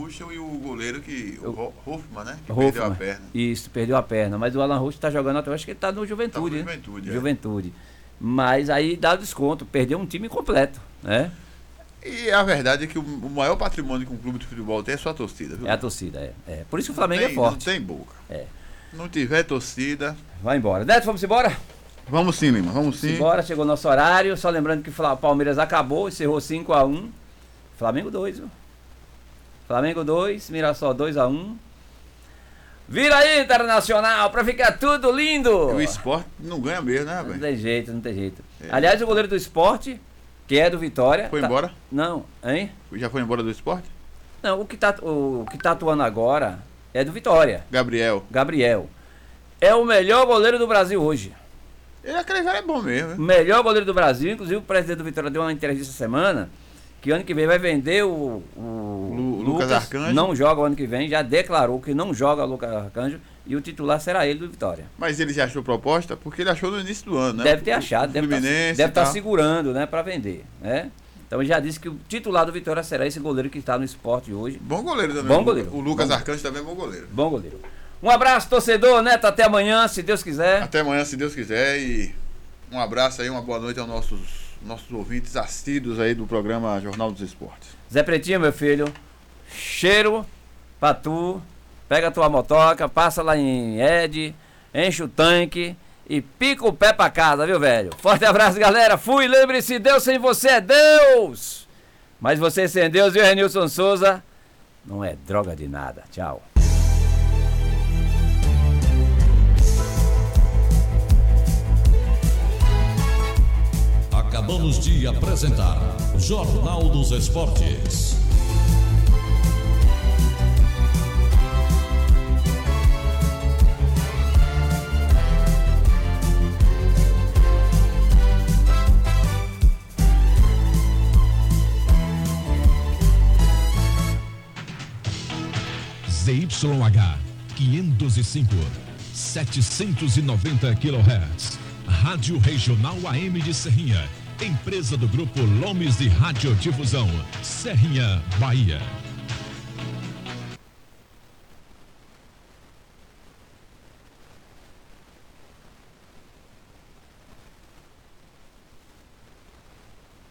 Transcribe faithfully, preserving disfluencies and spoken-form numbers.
Ruschel e o goleiro que. O Eu, Hoffmann, né? Que Hoffmann, perdeu a perna. Isso, perdeu a perna. Mas o Alan Ruschel tá jogando até, eu acho que ele tá no Juventude. Tá no Juventude, né? é. Juventude. Mas aí dá desconto, perdeu um time completo, né? E a verdade é que o, o maior patrimônio que um clube de futebol tem é sua torcida, viu? É a torcida, é. é. Por isso que o Flamengo tem, é forte. Não tem boca. É. Não tiver torcida. Vai embora. Neto, vamos embora? Vamos sim, Lima, vamos sim. Embora, chegou nosso horário. Só lembrando que o Palmeiras acabou, encerrou cinco a um. Flamengo dois, viu? Flamengo dois, Mirassol dois a um. Vira aí, Internacional, pra ficar tudo lindo. O Sport não ganha mesmo, né, velho? Não tem jeito, não tem jeito. É. Aliás, o goleiro do Sport, que é do Vitória... Foi tá... embora? Não, hein? Já foi embora do Sport? Não, o que, tá, o que tá atuando agora é do Vitória. Gabriel. Gabriel. É o melhor goleiro do Brasil hoje. Ele, aquele cara é bom mesmo, hein? Melhor goleiro do Brasil. Inclusive o presidente do Vitória deu uma entrevista essa semana que ano que vem vai vender o, o Lu, Lucas Arcanjo. Não joga o ano que vem, já declarou que não joga o Lucas Arcanjo e o titular será ele do Vitória. Mas ele já achou proposta? Porque ele achou no início do ano, né? Deve ter achado, o deve estar tá, tá segurando, né, para vender, né? Então ele já disse que o titular do Vitória será esse goleiro que está no Esporte hoje. Bom goleiro também. Bom goleiro. O Lucas bom Arcanjo também é bom goleiro. Bom goleiro. Um abraço, torcedor, Neto, até amanhã, se Deus quiser. Até amanhã, se Deus quiser, e um abraço aí, uma boa noite aos nossos, nossos ouvintes assíduos aí do programa Jornal dos Esportes. Zé Pretinho, meu filho, cheiro pra tu, pega a tua motoca, passa lá em Ed, enche o tanque e pica o pé pra casa, viu, velho? Forte abraço, galera, fui, lembre-se, Deus sem você é Deus, mas você sem Deus, viu, Renilson Souza, não é droga de nada, tchau. Acabamos de apresentar Jornal dos Esportes. Z Y H quinhentos e cinco, setecentos e noventa quilohertz. Rádio Regional A M de Serrinha, empresa do Grupo Lomes de Radiodifusão, Serrinha, Bahia.